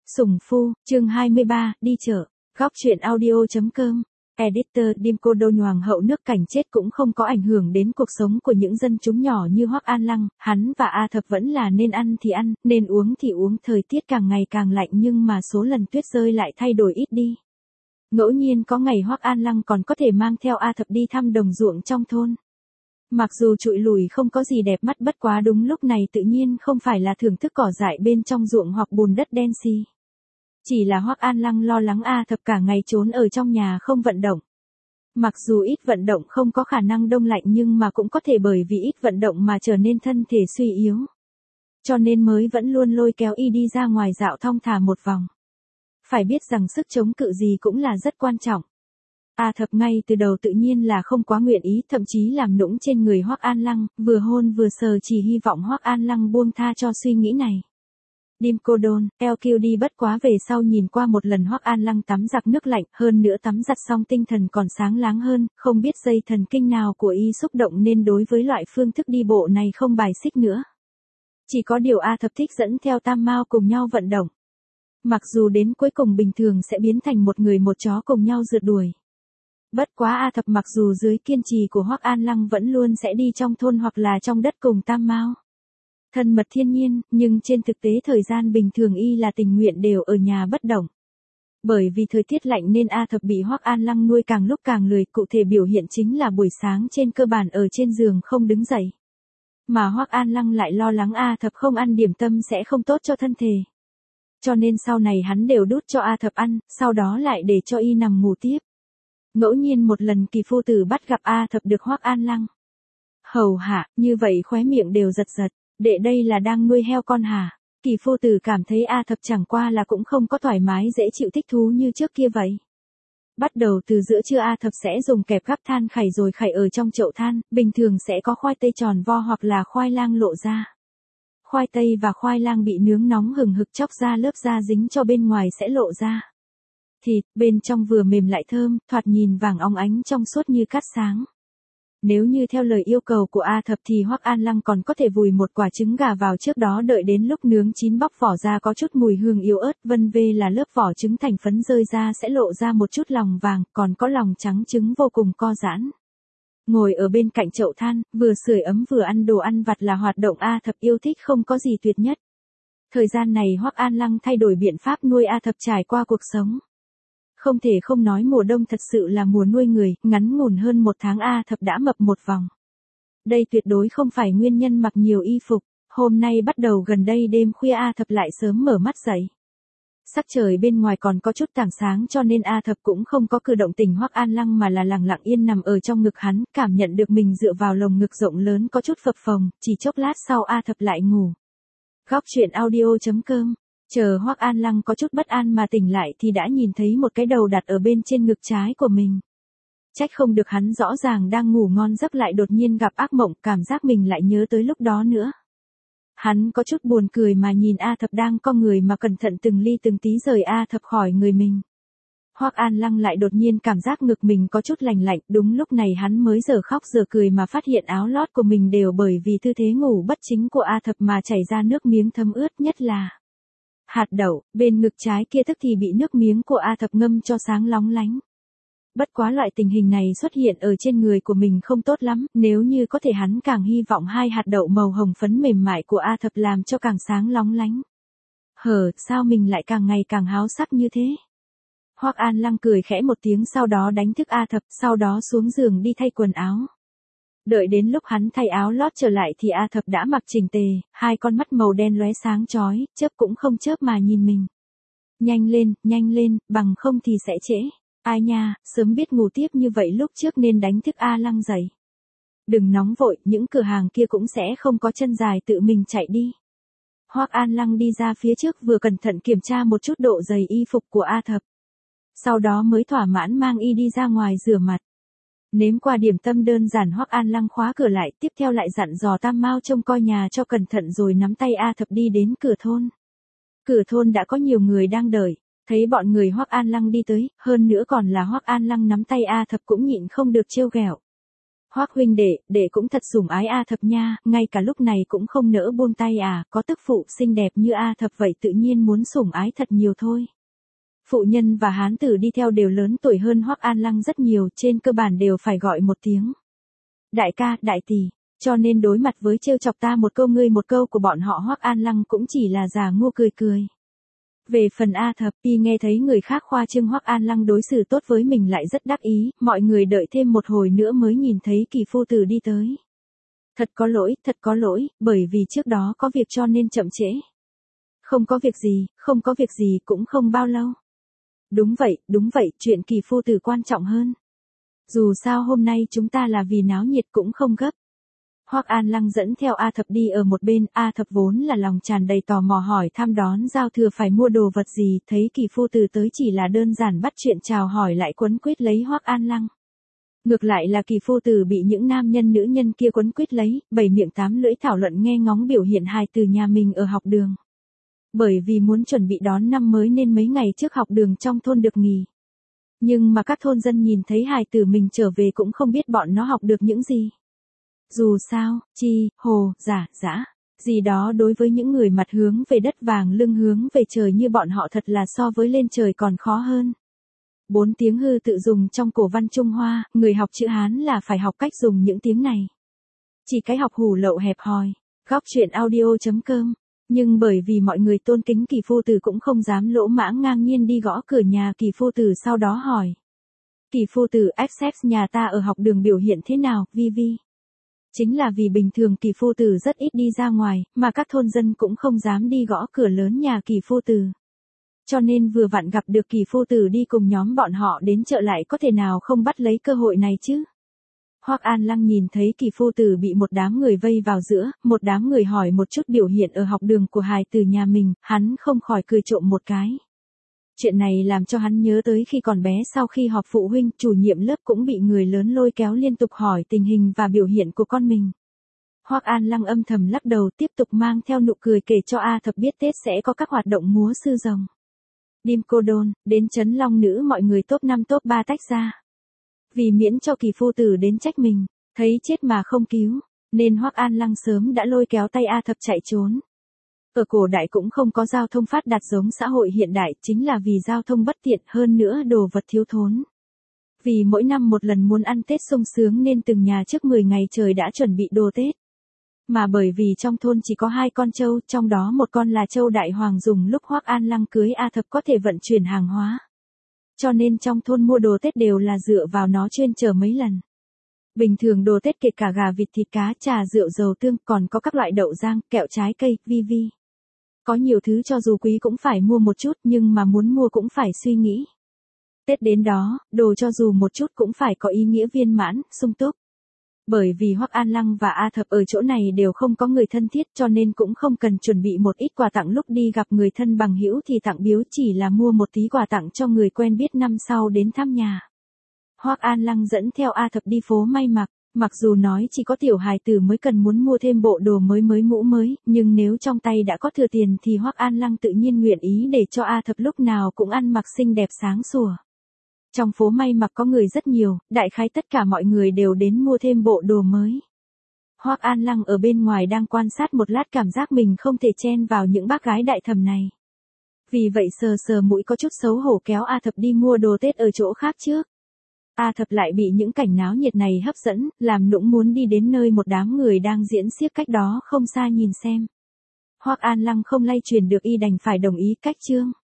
Sủng Phu, chương 23, đi chợ. Góc truyện audio.com. Editor Dim Cô Đôn Hoàng hậu nước cảnh chết cũng không có ảnh hưởng đến cuộc sống của những dân chúng nhỏ như Hoắc An Lăng, hắn và A Thập vẫn là nên ăn thì ăn, nên uống thì uống, thời tiết càng ngày càng lạnh nhưng mà số lần tuyết rơi lại thay đổi ít đi. Ngẫu nhiên có ngày Hoắc An Lăng còn có thể mang theo A Thập đi thăm đồng ruộng trong thôn. Mặc dù trụi lùi không có gì đẹp mắt, bất quá đúng lúc này tự nhiên không phải là thưởng thức cỏ dại bên trong ruộng hoặc bùn đất đen xì. Chỉ là Hoắc An Lăng lo lắng A Thập cả ngày trốn ở trong nhà không vận động. Mặc dù ít vận động không có khả năng đông lạnh nhưng mà cũng có thể bởi vì ít vận động mà trở nên thân thể suy yếu. Cho nên mới vẫn luôn lôi kéo y đi ra ngoài dạo thong thả một vòng. Phải biết rằng sức chống cự gì cũng là rất quan trọng. A Thập ngay từ đầu tự nhiên là không quá nguyện ý, thậm chí làm nũng trên người Hoắc An Lăng, vừa hôn vừa sờ, chỉ hy vọng Hoắc An Lăng buông tha cho suy nghĩ này. Dim Cô Đôn, LQ đi, bất quá về sau nhìn qua một lần Hoắc An Lăng tắm giặt nước lạnh, hơn nữa tắm giặt xong tinh thần còn sáng láng hơn, không biết dây thần kinh nào của y xúc động nên đối với loại phương thức đi bộ này không bài xích nữa. Chỉ có điều A Thập thích dẫn theo Tam Mao cùng nhau vận động. Mặc dù đến cuối cùng bình thường sẽ biến thành một người một chó cùng nhau rượt đuổi. Bất quá A Thập mặc dù dưới kiên trì của Hoắc An Lăng vẫn luôn sẽ đi trong thôn hoặc là trong đất cùng Tam Mao. Thân mật thiên nhiên, nhưng trên thực tế thời gian bình thường y là tình nguyện đều ở nhà bất động. Bởi vì thời tiết lạnh nên A Thập bị Hoắc An Lăng nuôi càng lúc càng lười, cụ thể biểu hiện chính là buổi sáng trên cơ bản ở trên giường không đứng dậy. Mà Hoắc An Lăng lại lo lắng A Thập không ăn điểm tâm sẽ không tốt cho thân thể. Cho nên sau này hắn đều đút cho A Thập ăn, sau đó lại để cho y nằm ngủ tiếp. Ngẫu nhiên một lần Kỳ phu tử bắt gặp A Thập được Hoắc An Lăng hầu hạ, như vậy khóe miệng đều giật giật, đệ đây là đang nuôi heo con hả? Kỳ phu tử cảm thấy A Thập chẳng qua là cũng không có thoải mái dễ chịu thích thú như trước kia vậy. Bắt đầu từ giữa trưa A Thập sẽ dùng kẹp gắp than khảy rồi khảy ở trong chậu than, bình thường sẽ có khoai tây tròn vo hoặc là khoai lang lộ ra. Khoai tây và khoai lang bị nướng nóng hừng hực, chóc ra lớp da dính cho bên ngoài sẽ lộ ra. Thịt, bên trong vừa mềm lại thơm, thoạt nhìn vàng óng ánh trong suốt như cát sáng. Nếu như theo lời yêu cầu của A Thập thì Hoắc An Lăng còn có thể vùi một quả trứng gà vào trước đó, đợi đến lúc nướng chín bóc vỏ ra có chút mùi hương yếu ớt, vân vê là lớp vỏ trứng thành phấn rơi ra sẽ lộ ra một chút lòng vàng, còn có lòng trắng trứng vô cùng co giãn. Ngồi ở bên cạnh chậu than, vừa sưởi ấm vừa ăn đồ ăn vặt là hoạt động A Thập yêu thích không có gì tuyệt nhất. Thời gian này Hoắc An Lăng thay đổi biện pháp nuôi A Thập trải qua cuộc sống. Không thể không nói mùa đông thật sự là mùa nuôi người, ngắn ngủn hơn một tháng A Thập đã mập một vòng. Đây tuyệt đối không phải nguyên nhân mặc nhiều y phục, hôm nay bắt đầu gần đây đêm khuya A Thập lại sớm mở mắt dậy. Sắc trời bên ngoài còn có chút tảng sáng cho nên A Thập cũng không có cử động tỉnh Hoắc An Lăng mà là lặng lặng yên nằm ở trong ngực hắn, cảm nhận được mình dựa vào lồng ngực rộng lớn có chút phập phồng, chỉ chốc lát sau A Thập lại ngủ. Góc truyện audio.com. Chờ Hoắc An Lăng có chút bất an mà tỉnh lại thì đã nhìn thấy một cái đầu đặt ở bên trên ngực trái của mình. Trách không được hắn rõ ràng đang ngủ ngon giấc lại đột nhiên gặp ác mộng, cảm giác mình lại nhớ tới lúc đó nữa. Hắn có chút buồn cười mà nhìn A Thập đang co người mà cẩn thận từng ly từng tí rời A Thập khỏi người mình. Hoắc An Lăng lại đột nhiên cảm giác ngực mình có chút lành lạnh, đúng lúc này hắn mới giờ khóc giờ cười mà phát hiện áo lót của mình đều bởi vì tư thế ngủ bất chính của A Thập mà chảy ra nước miếng thấm ướt, nhất là hạt đậu, bên ngực trái kia tức thì bị nước miếng của A Thập ngâm cho sáng lóng lánh. Bất quá loại tình hình này xuất hiện ở trên người của mình không tốt lắm, nếu như có thể hắn càng hy vọng hai hạt đậu màu hồng phấn mềm mại của A Thập làm cho càng sáng lóng lánh. Sao mình lại càng ngày càng háo sắc như thế? Hoắc An Lăng cười khẽ một tiếng sau đó đánh thức A Thập, sau đó xuống giường đi thay quần áo. Đợi đến lúc hắn thay áo lót trở lại thì A Thập đã mặc chỉnh tề, hai con mắt màu đen lóe sáng chói, chớp cũng không chớp mà nhìn mình. Nhanh lên, bằng không thì sẽ trễ. Ai nha, sớm biết ngủ tiếp như vậy lúc trước nên đánh thức A Lăng dậy. Đừng nóng vội, những cửa hàng kia cũng sẽ không có chân dài tự mình chạy đi. Hoắc An Lăng đi ra phía trước vừa cẩn thận kiểm tra một chút độ dày y phục của A Thập. Sau đó mới thỏa mãn mang y đi ra ngoài rửa mặt. Nếm qua điểm tâm đơn giản Hoắc An Lăng khóa cửa lại, tiếp theo lại dặn dò Tam Mao trông coi nhà cho cẩn thận rồi nắm tay A Thập đi đến cửa thôn. Cửa thôn đã có nhiều người đang đợi, thấy bọn người Hoắc An Lăng đi tới, hơn nữa còn là Hoắc An Lăng nắm tay A Thập cũng nhịn không được trêu ghẹo. Hoắc huynh đệ cũng thật sủng ái A Thập nha, ngay cả lúc này cũng không nỡ buông tay à, có tức phụ xinh đẹp như A Thập vậy tự nhiên muốn sủng ái thật nhiều thôi. Phụ nhân và hán tử đi theo đều lớn tuổi hơn Hoắc An Lăng rất nhiều, trên cơ bản đều phải gọi một tiếng đại ca, đại tỷ, cho nên đối mặt với trêu chọc ta một câu ngươi một câu của bọn họ Hoắc An Lăng cũng chỉ là già ngu cười cười. Về phần A Thập, y nghe thấy người khác khoa trương Hoắc An Lăng đối xử tốt với mình lại rất đắc ý, mọi người đợi thêm một hồi nữa mới nhìn thấy Kỳ phu tử đi tới. Thật có lỗi, bởi vì trước đó có việc cho nên chậm trễ. Không có việc gì cũng không bao lâu. Đúng vậy, chuyện Kỳ phu tử quan trọng hơn. Dù sao hôm nay chúng ta là vì náo nhiệt cũng không gấp. Hoắc An Lăng dẫn theo A Thập đi ở một bên, A Thập vốn là lòng tràn đầy tò mò hỏi thăm đón giao thừa phải mua đồ vật gì, thấy Kỳ phu tử tới chỉ là đơn giản bắt chuyện chào hỏi lại quấn quýt lấy Hoắc An Lăng. Ngược lại là Kỳ phu tử bị những nam nhân nữ nhân kia quấn quýt lấy, bảy miệng tám lưỡi thảo luận nghe ngóng biểu hiện hài từ nhà mình ở học đường. Bởi vì muốn chuẩn bị đón năm mới nên mấy ngày trước học đường trong thôn được nghỉ. Nhưng mà các thôn dân nhìn thấy hài tử mình trở về cũng không biết bọn nó học được những gì. Dù sao, chi, hồ, giả, dã, gì đó đối với những người mặt hướng về đất vàng lưng hướng về trời như bọn họ thật là so với lên trời còn khó hơn. 4 tiếng hư tự dùng trong cổ văn Trung Hoa, người học chữ Hán là phải học cách dùng những tiếng này. Chỉ cái học hủ lậu hẹp hòi, góc chuyện audio.com. Nhưng bởi vì mọi người tôn kính Kỳ phu tử cũng không dám lỗ mãng ngang nhiên đi gõ cửa nhà Kỳ phu tử sau đó hỏi. Kỳ phu tử xếp nhà ta ở học đường biểu hiện thế nào, vi vi? Chính là vì bình thường Kỳ phu tử rất ít đi ra ngoài, mà các thôn dân cũng không dám đi gõ cửa lớn nhà Kỳ phu tử. Cho nên vừa vặn gặp được Kỳ phu tử đi cùng nhóm bọn họ đến chợ lại có thể nào không bắt lấy cơ hội này chứ? Hoắc An Lăng nhìn thấy Kỳ phu tử bị một đám người vây vào giữa, một đám người hỏi một chút biểu hiện ở học đường của hài tử nhà mình, hắn không khỏi cười trộm một cái. Chuyện này làm cho hắn nhớ tới khi còn bé sau khi họp phụ huynh, chủ nhiệm lớp cũng bị người lớn lôi kéo liên tục hỏi tình hình và biểu hiện của con mình. Hoắc An Lăng âm thầm lắc đầu tiếp tục mang theo nụ cười kể cho A Thập biết Tết sẽ có các hoạt động múa sư rồng. Đêm cô đôn, đến Trấn Long Nữ mọi người top 5 top 3 tách ra. Vì miễn cho Kỳ phu tử đến trách mình, thấy chết mà không cứu, nên Hoắc An Lăng sớm đã lôi kéo tay A Thập chạy trốn. Ở cổ đại cũng không có giao thông phát đạt giống xã hội hiện đại, chính là vì giao thông bất tiện hơn nữa đồ vật thiếu thốn. Vì mỗi năm một lần muốn ăn Tết sung sướng nên từng nhà trước 10 ngày trời đã chuẩn bị đồ Tết. Mà bởi vì trong thôn chỉ có 2 con trâu, trong đó một con là trâu đại hoàng dùng lúc Hoắc An Lăng cưới A Thập có thể vận chuyển hàng hóa. Cho nên trong thôn mua đồ Tết đều là dựa vào nó chuyên chở mấy lần. Bình thường đồ Tết kể cả gà vịt thịt cá trà rượu dầu tương còn có các loại đậu rang, kẹo trái cây, vi vi. Có nhiều thứ cho dù quý cũng phải mua một chút nhưng mà muốn mua cũng phải suy nghĩ. Tết đến đó, đồ cho dù một chút cũng phải có ý nghĩa viên mãn, sung túc. Bởi vì Hoắc An Lăng và A Thập ở chỗ này đều không có người thân thiết cho nên cũng không cần chuẩn bị một ít quà tặng lúc đi gặp người thân bằng hữu thì tặng biếu chỉ là mua một tí quà tặng cho người quen biết năm sau đến thăm nhà. Hoắc An Lăng dẫn theo A Thập đi phố may mặc dù nói chỉ có tiểu hài tử mới cần muốn mua thêm bộ đồ mới mũ mới, nhưng nếu trong tay đã có thừa tiền thì Hoắc An Lăng tự nhiên nguyện ý để cho A Thập lúc nào cũng ăn mặc xinh đẹp sáng sủa. Trong phố may mặc có người rất nhiều, đại khái tất cả mọi người đều đến mua thêm bộ đồ mới. Hoắc An Lăng ở bên ngoài đang quan sát một lát cảm giác mình không thể chen vào những bác gái đại thẩm này. Vì vậy sờ mũi có chút xấu hổ kéo A Thập đi mua đồ Tết ở chỗ khác trước. A Thập lại bị những cảnh náo nhiệt này hấp dẫn, làm nũng muốn đi đến nơi một đám người đang diễn xiếc cách đó không xa nhìn xem. Hoắc An Lăng không lay truyền được y đành phải đồng ý cách chương.